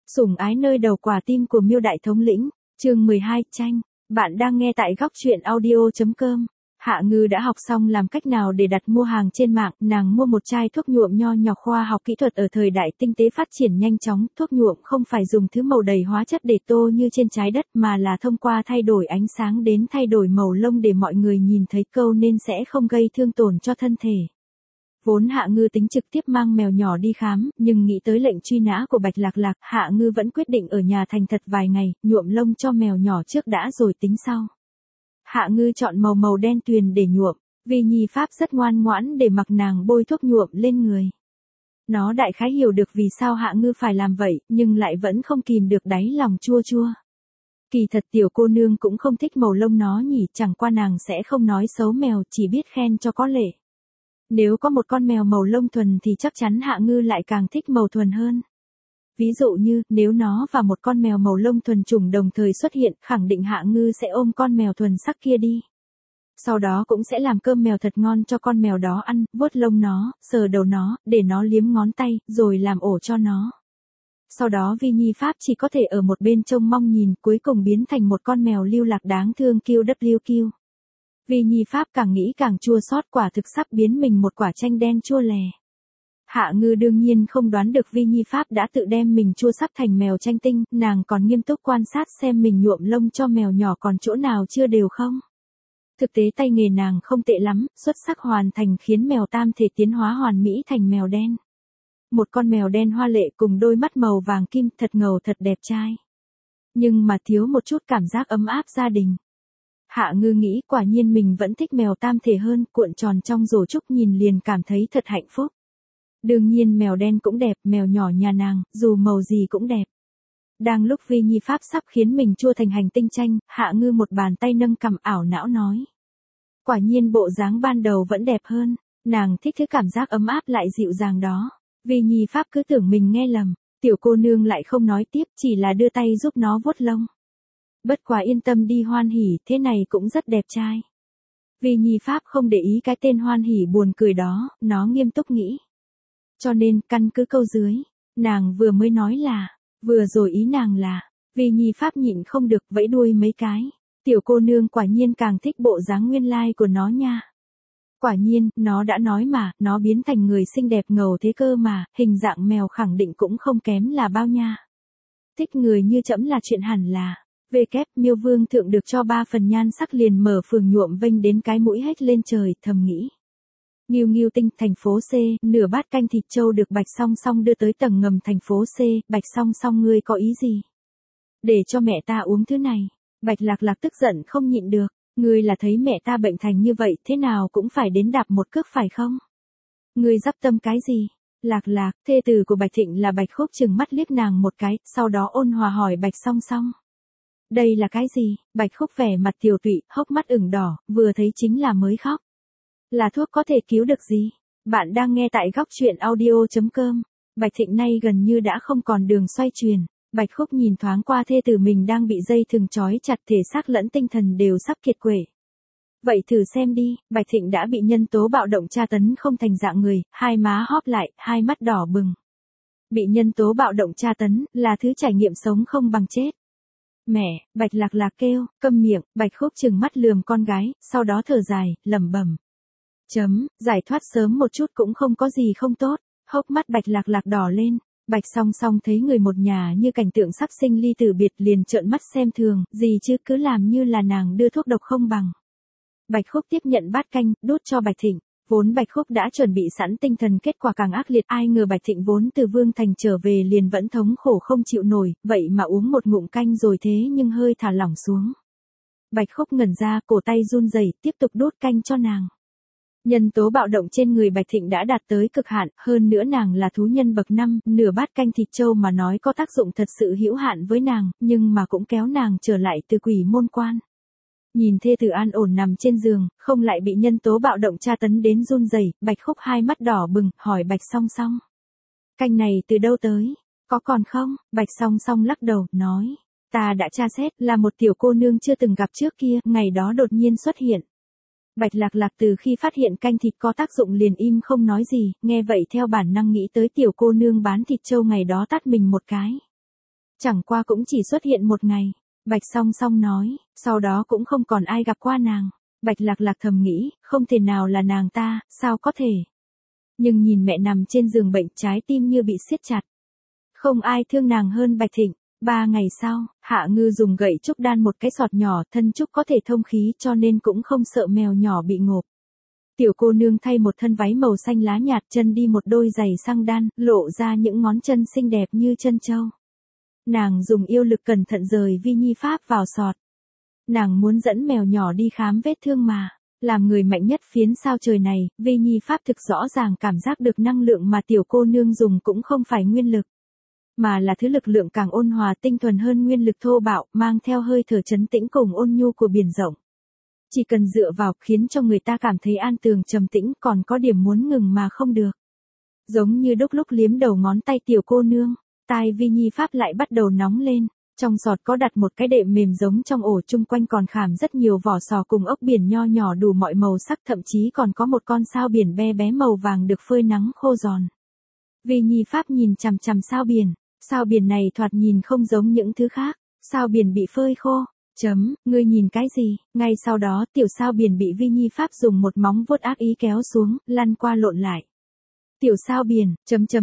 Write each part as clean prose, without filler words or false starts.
Sủng ái nơi đầu quả tim của Miêu Đại Thống lĩnh, chương 12, tranh. Bạn đang nghe tại góc truyện audio.com. Hạ Ngư đã học xong làm cách nào để đặt mua hàng trên mạng, nàng mua một chai thuốc nhuộm nho nhỏ khoa học kỹ thuật ở thời đại tinh tế phát triển nhanh chóng, thuốc nhuộm không phải dùng thứ màu đầy hóa chất để tô như trên trái đất mà là thông qua thay đổi ánh sáng đến thay đổi màu lông để mọi người nhìn thấy câu nên sẽ không gây thương tổn cho thân thể. Vốn Hạ Ngư tính trực tiếp mang mèo nhỏ đi khám, nhưng nghĩ tới lệnh truy nã của Bạch Lạc Lạc, Hạ Ngư vẫn quyết định ở nhà thành thật vài ngày, nhuộm lông cho mèo nhỏ trước đã rồi tính sau. Hạ Ngư chọn màu đen tuyền để nhuộm, vì Nhi Pháp rất ngoan ngoãn để mặc nàng bôi thuốc nhuộm lên người. Nó đại khái hiểu được vì sao Hạ Ngư phải làm vậy, nhưng lại vẫn không kìm được đáy lòng chua chua. Kỳ thật tiểu cô nương cũng không thích màu lông nó nhỉ, chẳng qua nàng sẽ không nói xấu mèo, chỉ biết khen cho có lệ. Nếu có một con mèo màu lông thuần thì chắc chắn Hạ Ngư lại càng thích màu thuần hơn. Ví dụ như, nếu nó và một con mèo màu lông thuần chủng đồng thời xuất hiện, khẳng định Hạ Ngư sẽ ôm con mèo thuần sắc kia đi. Sau đó cũng sẽ làm cơm mèo thật ngon cho con mèo đó ăn, vuốt lông nó, sờ đầu nó, để nó liếm ngón tay, rồi làm ổ cho nó. Sau đó Vi Nhi Pháp chỉ có thể ở một bên trông mong nhìn, cuối cùng biến thành một con mèo lưu lạc đáng thương QWQ. Vi Nhi Pháp càng nghĩ càng chua xót, quả thực sắp biến mình một quả chanh đen chua lè. Hạ Ngư đương nhiên không đoán được Vi Nhi Pháp đã tự đem mình chua sắp thành mèo chanh tinh, nàng còn nghiêm túc quan sát xem mình nhuộm lông cho mèo nhỏ còn chỗ nào chưa đều không. Thực tế tay nghề nàng không tệ lắm, xuất sắc hoàn thành khiến mèo tam thể tiến hóa hoàn mỹ thành mèo đen. Một con mèo đen hoa lệ cùng đôi mắt màu vàng kim, thật ngầu thật đẹp trai. Nhưng mà thiếu một chút cảm giác ấm áp gia đình. Hạ Ngư nghĩ quả nhiên mình vẫn thích mèo tam thể hơn, cuộn tròn trong rổ trúc nhìn liền cảm thấy thật hạnh phúc. Đương nhiên mèo đen cũng đẹp, mèo nhỏ nhà nàng, dù màu gì cũng đẹp. Đang lúc Vi Nhi Pháp sắp khiến mình chua thành hành tinh chanh, Hạ Ngư một bàn tay nâng cằm ảo não nói. Quả nhiên bộ dáng ban đầu vẫn đẹp hơn, nàng thích thứ cảm giác ấm áp lại dịu dàng đó. Vi Nhi Pháp cứ tưởng mình nghe lầm, tiểu cô nương lại không nói tiếp, chỉ là đưa tay giúp nó vuốt lông. Bất quá yên tâm đi Hoan Hỉ, thế này cũng rất đẹp trai. Vi Nhi Pháp không để ý cái tên Hoan Hỉ buồn cười đó, nó nghiêm túc nghĩ. Cho nên, căn cứ câu dưới, nàng vừa mới nói là, vừa rồi ý nàng là, Vi Nhi Pháp nhịn không được vẫy đuôi mấy cái. Tiểu cô nương quả nhiên càng thích bộ dáng nguyên lai của nó nha. Quả nhiên, nó đã nói mà, nó biến thành người xinh đẹp ngầu thế cơ mà, hình dạng mèo khẳng định cũng không kém là bao nha. Thích người như trẫm là chuyện hẳn là. Miêu Vương thượng được cho 3 phần nhan sắc liền mở phường nhuộm vênh đến cái mũi hết lên trời, thầm nghĩ. Nghiêu Nghiêu Tinh, thành phố C, nửa bát canh thịt trâu được Bạch Song Song đưa tới tầng ngầm thành phố C, Bạch Song Song ngươi có ý gì? Để cho mẹ ta uống thứ này. Bạch Lạc Lạc tức giận không nhịn được, ngươi là thấy mẹ ta bệnh thành như vậy, thế nào cũng phải đến đạp một cước phải không? Ngươi dắp tâm cái gì? Lạc Lạc, thê tử của Bạch Thịnh là Bạch Khúc trừng mắt liếc nàng một cái, sau đó ôn hòa hỏi Bạch Song Song. Đây là cái gì? Bạch Khúc vẻ mặt tiều tụy, hốc mắt ửng đỏ, vừa thấy chính là mới khóc. Là thuốc có thể cứu được gì? Bạn đang nghe tại góc truyện audio.com. Bạch Thịnh nay gần như đã không còn đường xoay chuyển. Bạch Khúc nhìn thoáng qua thê tử mình đang bị dây thừng trói chặt, thể xác lẫn tinh thần đều sắp kiệt quệ. Vậy thử xem đi, Bạch Thịnh đã bị nhân tố bạo động tra tấn không thành dạng người, hai má hóp lại, hai mắt đỏ bừng. Bị nhân tố bạo động tra tấn, là thứ trải nghiệm sống không bằng chết. Mẹ, Bạch Lạc Lạc kêu, câm miệng, Bạch Khúc trừng mắt lườm con gái, sau đó thở dài, lẩm bẩm. Giải thoát sớm một chút cũng không có gì không tốt, hốc mắt Bạch Lạc Lạc đỏ lên. Bạch Song Song thấy người một nhà như cảnh tượng sắp sinh ly tử biệt liền trợn mắt xem thường, gì chứ cứ làm như là nàng đưa thuốc độc không bằng. Bạch Khúc tiếp nhận bát canh, đút cho Bạch Thịnh, vốn Bạch Khúc đã chuẩn bị sẵn tinh thần, kết quả càng ác liệt, ai ngờ Bạch Thịnh vốn từ Vương Thành trở về liền vẫn thống khổ không chịu nổi, vậy mà uống một ngụm canh rồi thế nhưng hơi thả lỏng xuống. Bạch Khúc ngẩn ra, cổ tay run rẩy, tiếp tục đút canh cho nàng. Nhân tố bạo động trên người Bạch Thịnh đã đạt tới cực hạn, hơn nữa nàng là thú nhân bậc 5, nửa bát canh thịt trâu mà nói có tác dụng thật sự hữu hạn với nàng, nhưng mà cũng kéo nàng trở lại từ quỷ môn quan. Nhìn thê tử an ổn nằm trên giường, không lại bị nhân tố bạo động tra tấn đến run rẩy, Bạch Khúc hai mắt đỏ bừng, hỏi Bạch Song Song. Canh này từ đâu tới? Có còn không? Bạch Song Song lắc đầu, nói. Ta đã tra xét, là một tiểu cô nương chưa từng gặp trước kia, ngày đó đột nhiên xuất hiện. Bạch Lạc Lạc từ khi phát hiện canh thịt có tác dụng liền im không nói gì, nghe vậy theo bản năng nghĩ tới tiểu cô nương bán thịt trâu ngày đó tát mình một cái. Chẳng qua cũng chỉ xuất hiện một ngày. Bạch Song Song nói, sau đó cũng không còn ai gặp qua nàng. Bạch Lạc Lạc thầm nghĩ, không thể nào là nàng ta, sao có thể. Nhưng nhìn mẹ nằm trên giường bệnh, trái tim như bị siết chặt. Không ai thương nàng hơn Bạch Thịnh. 3 ngày sau, Hạ Ngư dùng gậy trúc đan một cái sọt nhỏ, thân trúc có thể thông khí cho nên cũng không sợ mèo nhỏ bị ngộp. Tiểu cô nương thay một thân váy màu xanh lá nhạt, chân đi một đôi giày xăng đan, lộ ra những ngón chân xinh đẹp như chân châu. Nàng dùng yêu lực cẩn thận rời Vi Nhi Pháp vào sọt. Nàng muốn dẫn mèo nhỏ đi khám vết thương mà. Làm người mạnh nhất phiến sao trời này, Vi Nhi Pháp thực rõ ràng cảm giác được năng lượng mà tiểu cô nương dùng cũng không phải nguyên lực. Mà là thứ lực lượng càng ôn hòa tinh thuần hơn nguyên lực thô bạo, mang theo hơi thở trấn tĩnh cùng ôn nhu của biển rộng. Chỉ cần dựa vào khiến cho người ta cảm thấy an tường trầm tĩnh, còn có điểm muốn ngừng mà không được. Giống như đúc lúc liếm đầu ngón tay tiểu cô nương, tai Vi Nhi Pháp lại bắt đầu nóng lên. Trong sọt có đặt một cái đệm mềm giống trong ổ, chung quanh còn khảm rất nhiều vỏ sò cùng ốc biển nho nhỏ đủ mọi màu sắc, thậm chí còn có một con sao biển bé bé màu vàng được phơi nắng khô giòn. Vi Nhi Pháp nhìn chằm chằm sao biển này thoạt nhìn không giống những thứ khác, sao biển bị phơi khô. Ngươi nhìn cái gì? Ngay sau đó tiểu sao biển bị Vi Nhi Pháp dùng một móng vuốt ác ý kéo xuống, lăn qua lộn lại. Tiểu sao biển,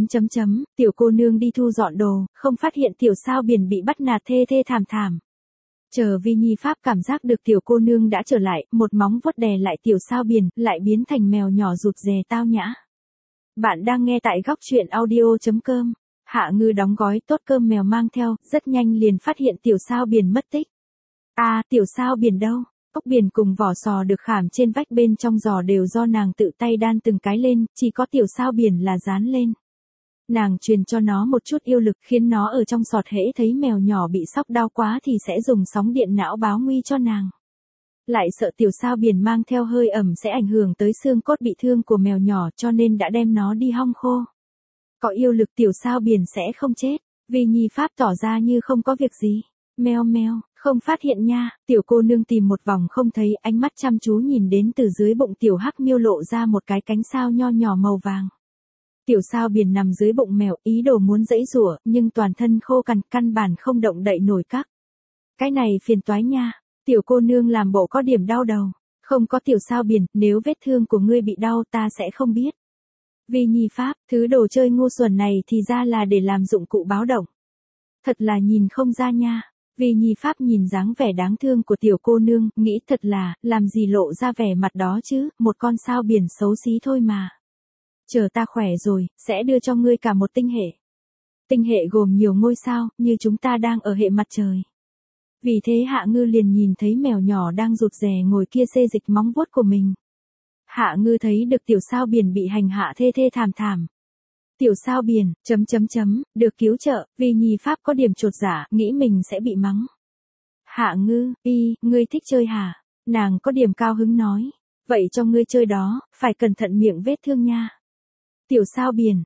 tiểu cô nương đi thu dọn đồ, không phát hiện tiểu sao biển bị bắt nạt thê thê thảm thảm. Chờ Vi Nhi Pháp cảm giác được tiểu cô nương đã trở lại, một móng vuốt đè lại tiểu sao biển, lại biến thành mèo nhỏ rụt rè tao nhã. Bạn đang nghe tại góc truyện audio.com. Hạ Ngư đóng gói tốt cơm mèo mang theo, rất nhanh liền phát hiện tiểu sao biển mất tích. Tiểu sao biển đâu? Ốc biển cùng vỏ sò được khảm trên vách bên trong giò đều do nàng tự tay đan từng cái lên, chỉ có tiểu sao biển là dán lên. Nàng truyền cho nó một chút yêu lực, khiến nó ở trong sọt hễ thấy mèo nhỏ bị sóc đau quá thì sẽ dùng sóng điện não báo nguy cho nàng. Lại sợ tiểu sao biển mang theo hơi ẩm sẽ ảnh hưởng tới xương cốt bị thương của mèo nhỏ, cho nên đã đem nó đi hong khô. Có yêu lực tiểu sao biển sẽ không chết. Vi Nhi Pháp tỏ ra như không có việc gì. Meo meo, không phát hiện nha. Tiểu cô nương tìm một vòng không thấy, ánh mắt chăm chú nhìn đến từ dưới bụng tiểu hắc miêu lộ ra một cái cánh sao nho nhỏ màu vàng. Tiểu sao biển nằm dưới bụng mèo, ý đồ muốn giãy giụa, nhưng toàn thân khô cằn, căn bản không động đậy nổi các. Cái này phiền toái nha. Tiểu cô nương làm bộ có điểm đau đầu. Không có tiểu sao biển, nếu vết thương của ngươi bị đau ta sẽ không biết. Vi Nhi Pháp, thứ đồ chơi ngu xuẩn này thì ra là để làm dụng cụ báo động. Thật là nhìn không ra nha. Vi Nhi Pháp nhìn dáng vẻ đáng thương của tiểu cô nương, nghĩ thật là, làm gì lộ ra vẻ mặt đó chứ, một con sao biển xấu xí thôi mà. Chờ ta khỏe rồi, sẽ đưa cho ngươi cả một tinh hệ. Tinh hệ gồm nhiều ngôi sao, như chúng ta đang ở hệ mặt trời. Vì thế Hạ Ngư liền nhìn thấy mèo nhỏ đang rụt rè ngồi kia xê dịch móng vuốt của mình. Hạ Ngư thấy được tiểu sao biển bị hành hạ thê thê thảm thảm. Tiểu sao biển, được cứu trợ, Vi Nhi Pháp có điểm chột dạ, nghĩ mình sẽ bị mắng. Hạ Ngư, ngươi thích chơi hả? Nàng có điểm cao hứng nói. Vậy cho ngươi chơi đó, phải cẩn thận miệng vết thương nha. Tiểu sao biển,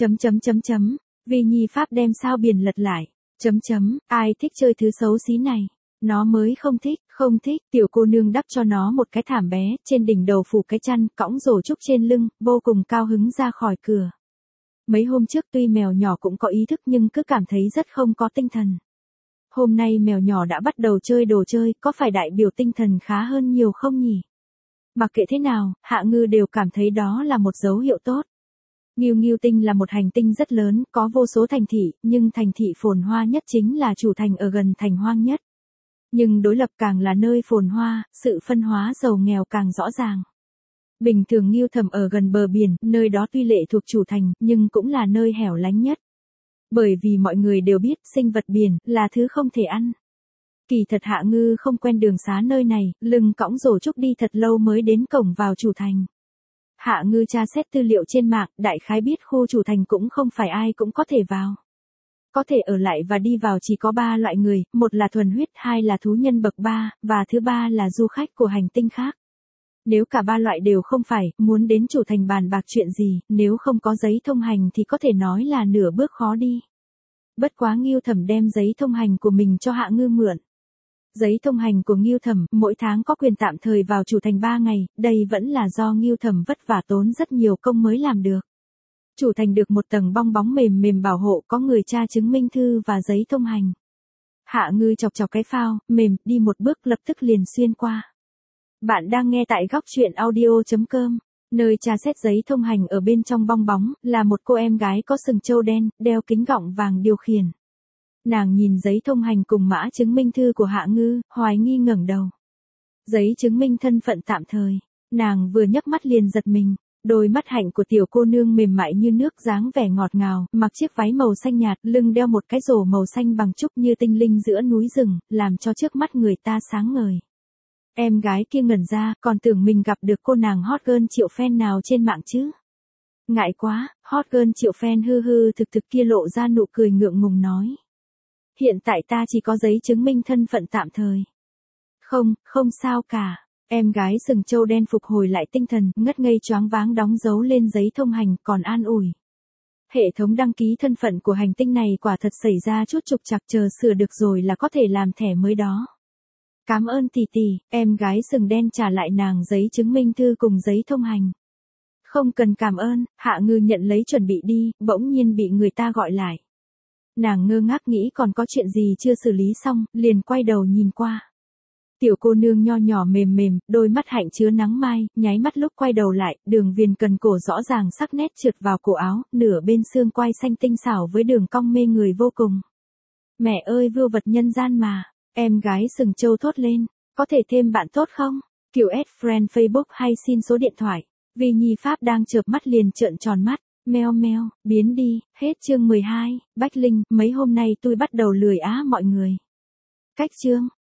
Vi Nhi Pháp đem sao biển lật lại. Ai thích chơi thứ xấu xí này? Nó mới không thích, tiểu cô nương đắp cho nó một cái thảm bé, trên đỉnh đầu phủ cái chăn, cõng rổ trúc trên lưng, vô cùng cao hứng ra khỏi cửa. Mấy hôm trước tuy mèo nhỏ cũng có ý thức nhưng cứ cảm thấy rất không có tinh thần. Hôm nay mèo nhỏ đã bắt đầu chơi đồ chơi, có phải đại biểu tinh thần khá hơn nhiều không nhỉ? Mặc kệ thế nào, Hạ Ngư đều cảm thấy đó là một dấu hiệu tốt. Ngưu Tinh là một hành tinh rất lớn, có vô số thành thị, nhưng thành thị phồn hoa nhất chính là chủ thành ở gần thành hoang nhất. Nhưng đối lập càng là nơi phồn hoa, sự phân hóa giàu nghèo càng rõ ràng. Bình thường Ngưu Thẩm ở gần bờ biển, nơi đó tuy lệ thuộc chủ thành, nhưng cũng là nơi hẻo lánh nhất. Bởi vì mọi người đều biết sinh vật biển là thứ không thể ăn. Kỳ thật Hạ Ngư không quen đường xá nơi này, lưng cõng rổ trúc đi thật lâu mới đến cổng vào chủ thành. Hạ Ngư tra xét tư liệu trên mạng, đại khái biết khu chủ thành cũng không phải ai cũng có thể vào. Có thể ở lại và đi vào chỉ có 3 loại người, một là thuần huyết, 2 là thú nhân bậc 3, và thứ 3 là du khách của hành tinh khác. Nếu cả 3 loại đều không phải, muốn đến chủ thành bàn bạc chuyện gì, nếu không có giấy thông hành thì có thể nói là nửa bước khó đi. Bất quá Ngưu Thẩm đem giấy thông hành của mình cho Hạ Ngư mượn. Giấy thông hành của Ngưu Thẩm, mỗi tháng có quyền tạm thời vào chủ thành 3 ngày, đây vẫn là do Ngưu Thẩm vất vả tốn rất nhiều công mới làm được. Chủ thành được một tầng bong bóng mềm mềm bảo hộ, có người tra chứng minh thư và giấy thông hành. Hạ Ngư chọc chọc cái phao, mềm, đi một bước lập tức liền xuyên qua. Bạn đang nghe tại góc chuyện audio.com. Nơi trà xét giấy thông hành ở bên trong bong bóng, là một cô em gái có sừng trâu đen, đeo kính gọng vàng điều khiển. Nàng nhìn giấy thông hành cùng mã chứng minh thư của Hạ Ngư, hoài nghi ngẩng đầu. Giấy chứng minh thân phận tạm thời. Nàng vừa nhấc mắt liền giật mình. Đôi mắt hạnh của tiểu cô nương mềm mại như nước, dáng vẻ ngọt ngào, mặc chiếc váy màu xanh nhạt, lưng đeo một cái rổ màu xanh bằng trúc như tinh linh giữa núi rừng, làm cho trước mắt người ta sáng ngời. Em gái kia ngẩn ra, còn tưởng mình gặp được cô nàng hot girl triệu fan nào trên mạng chứ. Ngại quá, hot girl triệu fan hư hư thực thực kia lộ ra nụ cười ngượng ngùng nói. Hiện tại ta chỉ có giấy chứng minh thân phận tạm thời. Không sao cả. Em gái sừng trâu đen phục hồi lại tinh thần, ngất ngây choáng váng đóng dấu lên giấy thông hành, còn an ủi. Hệ thống đăng ký thân phận của hành tinh này quả thật xảy ra chút trục trặc, chờ sửa được rồi là có thể làm thẻ mới đó. Cảm ơn tỷ tỷ, em gái sừng đen trả lại nàng giấy chứng minh thư cùng giấy thông hành. Không cần cảm ơn, Hạ Ngư nhận lấy chuẩn bị đi, bỗng nhiên bị người ta gọi lại. Nàng ngơ ngác nghĩ còn có chuyện gì chưa xử lý xong, liền quay đầu nhìn qua. Tiểu cô nương nho nhỏ mềm mềm, đôi mắt hạnh chứa nắng mai, nháy mắt lúc quay đầu lại, đường viền cần cổ rõ ràng sắc nét trượt vào cổ áo, nửa bên xương quai xanh tinh xảo với đường cong mê người vô cùng. Mẹ ơi, vưu vật nhân gian mà, em gái sừng trâu thốt lên, có thể thêm bạn tốt không? Kiểu add friend Facebook hay xin số điện thoại. Vì Nhi Pháp đang chợp mắt liền trợn tròn mắt, meo meo, biến đi, hết chương 12, Bách Linh, mấy hôm nay tôi bắt đầu lười á mọi người. Cách chương.